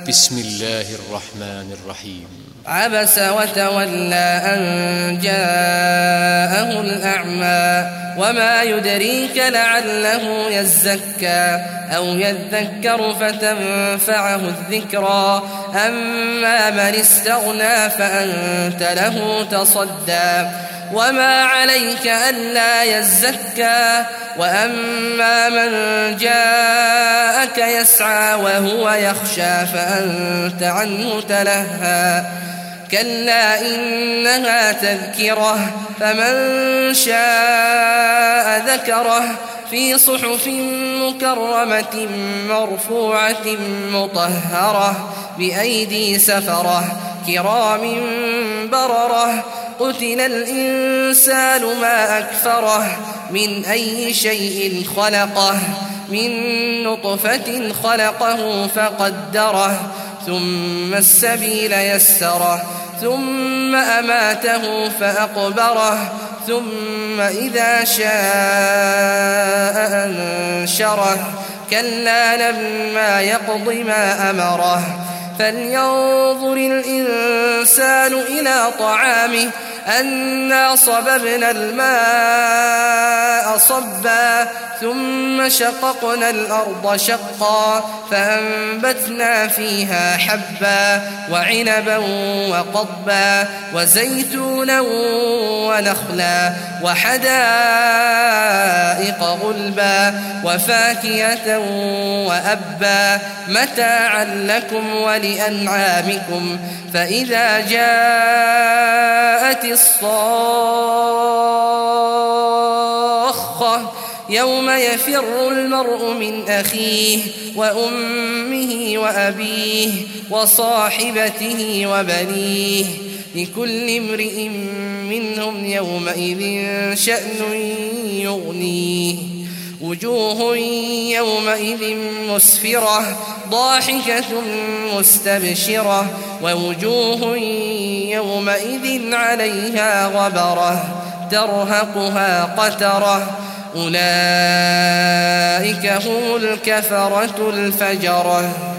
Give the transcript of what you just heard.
بسم الله الرحمن الرحيم. عبس وتولى أن جاءه الأعمى وما يدريك لعله يزكى أو يذكر فتنفعه الذكرى أما من استغنى فأنت له تصدى وما عليك ألا يزكى وأما من جاءك يسعى وهو يخشى فأنت عنه تلهى كلا إنها تذكرة فمن شاء ذكره في صحف مكرمة مرفوعة مطهرة بأيدي سفرة كرام بررة قتل الإنسان ما أكفره من أي شيء خلقه من نطفة خلقه فقدره ثم السبيل يسره ثم أماته فأقبره ثم إذا شاء أنشره كلا لما يقض ما أمره فلينظر الإنسان إلى طعامه أنا صببنا الماء صبا ثم شققنا الأرض شقا فأنبتنا فيها حبا وعنبا وقضبا وزيتونا ونخلا وحدائق غلبا وفاكهة وأبا متاعا لكم ولأنعامكم فإذا جاءت الصاخة يوم يفر المرء من أخيه وأمه وأبيه وصاحبته وبنيه لكل امرئ منهم يومئذ شأن يغنيه وجوه يومئذ مسفرة ضاحكة مستبشرة ووجوه يومئذ عليها غبرة ترهقها قترة أولئك هم الكفرة الفجرة.